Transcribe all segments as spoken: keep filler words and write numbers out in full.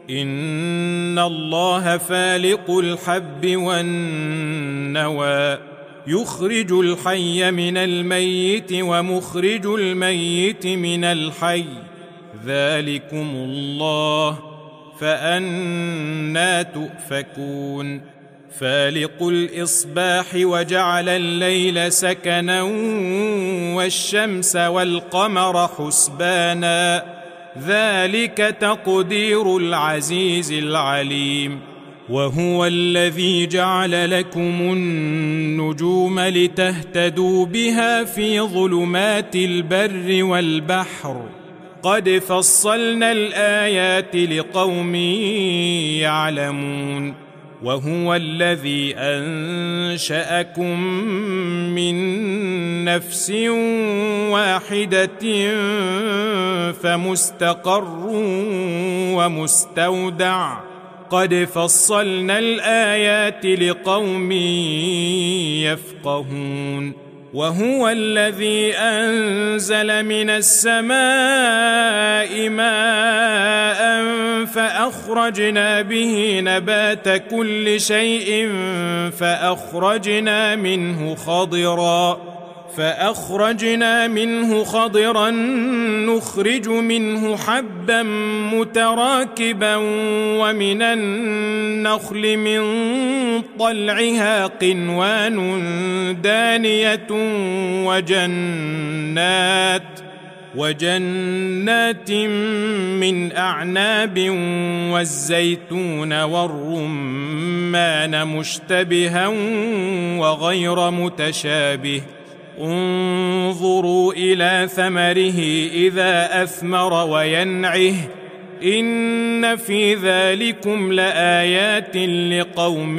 إن الله فالق الحب والنوى يخرج الحي من الميت ومخرج الميت من الحي ذلكم الله فأنى تؤفكون فالق الإصباح وجعل الليل سكنا والشمس والقمر حسبانا ذلك تقدير العزيز العليم وهو الذي جعل لكم النجوم لتهتدوا بها في ظلمات البر والبحر قد فصلنا الآيات لقوم يعلمون وهو الذي أنشأكم من نفس واحدة فمستقر ومستودع قد فصلنا الآيات لقوم يفقهون وهو الذي أنزل من السماء ماء فأخرجنا به نبات كل شيء فأخرجنا منه خضرا فأخرجنا منه خضرا نخرج منه حبا متراكبا ومن النخل من طلعها قنوان دانية وجنات وجنات من أعناب والزيتون والرمان مشتبها وغير متشابه انظروا إلى ثمره إذا أثمر وينعه إن في ذلكم لآيات لقوم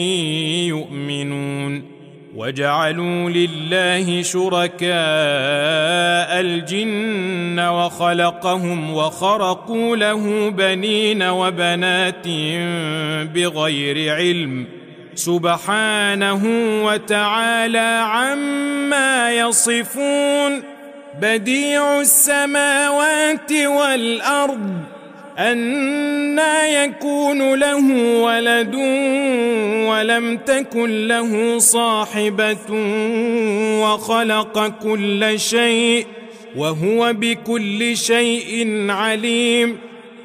يؤمنون وجعلوا لله شركاء الجن وخلقهم وخرقوا له بنين وبنات بغير علم سبحانه وتعالى عما يصفون بديع السماوات والأرض أنى يكون له ولد ولم تكن له صاحبة وخلق كل شيء وهو بكل شيء عليم